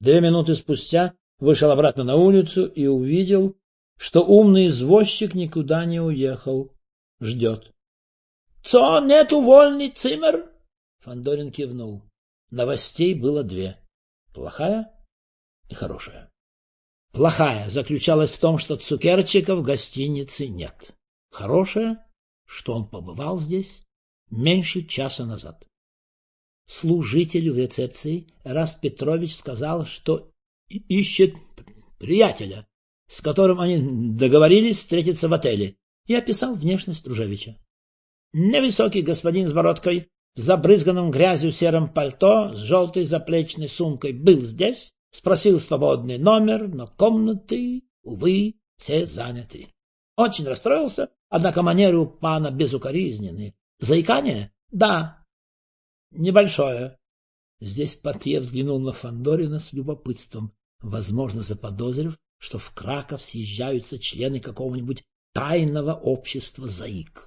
2 минуты спустя вышел обратно на улицу и увидел, что умный извозчик никуда не уехал. Ждет. — Цо нету вольный цимер? Фандорин кивнул. Новостей было 2. Плохая и хорошая. Плохая заключалась в том, что Цукерчика в гостинице нет. Хорошая, что он побывал здесь меньше часа назад. Служителю в рецепции Эраст Петрович сказал, что ищет приятеля, с которым они договорились встретиться в отеле, и описал внешность Дружевича. Невысокий господин с бородкой, в забрызганном грязью сером пальто, с желтой заплечной сумкой был здесь, спросил свободный номер, но комнаты, увы, все заняты. Очень расстроился, однако манеры у пана безукоризненные. Заикание? Да. Небольшое. Здесь портье взглянул на Фандорина с любопытством, возможно, заподозрив, что в Краков съезжаются члены какого-нибудь тайного общества заик.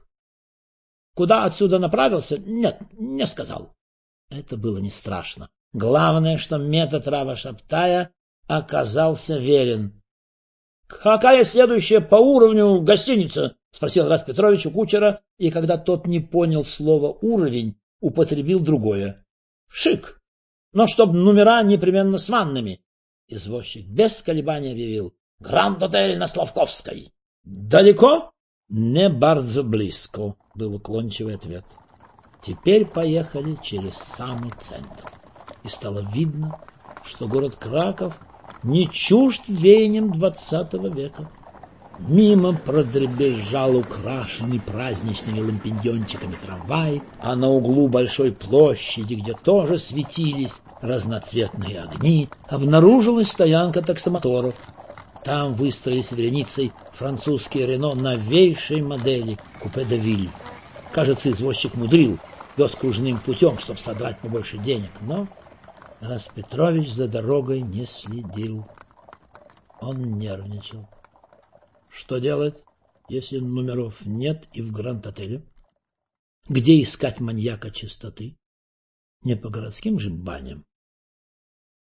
Куда отсюда направился? Нет, не сказал. Это было не страшно. Главное, что метод Рава Шабтая оказался верен. — Какая следующая по уровню гостиница? — спросил Эраст Петрович у кучера, и когда тот не понял слова «уровень», употребил другое. — Шик, но чтоб номера непременно с ваннами. Извозчик без колебаний объявил: «Гранд-отель на Славковской». «Далеко?» «Не bardzo близко», — был уклончивый ответ. Теперь поехали через самый центр, и стало видно, что город Краков не чужд веянием 20 века. Мимо продребезжал украшенный праздничными лампиньончиками трамвай, а на углу большой площади, где тоже светились разноцветные огни, обнаружилась стоянка таксомоторов. Там выстроились вереницей французские Рено новейшей модели купе де Виль. Кажется, извозчик мудрил, вез кружным путем, чтобы содрать побольше денег, но Эраст Петрович за дорогой не следил. Он нервничал. Что делать, если номеров нет и в Гранд-отеле? Где искать маньяка чистоты? Не по городским же баням.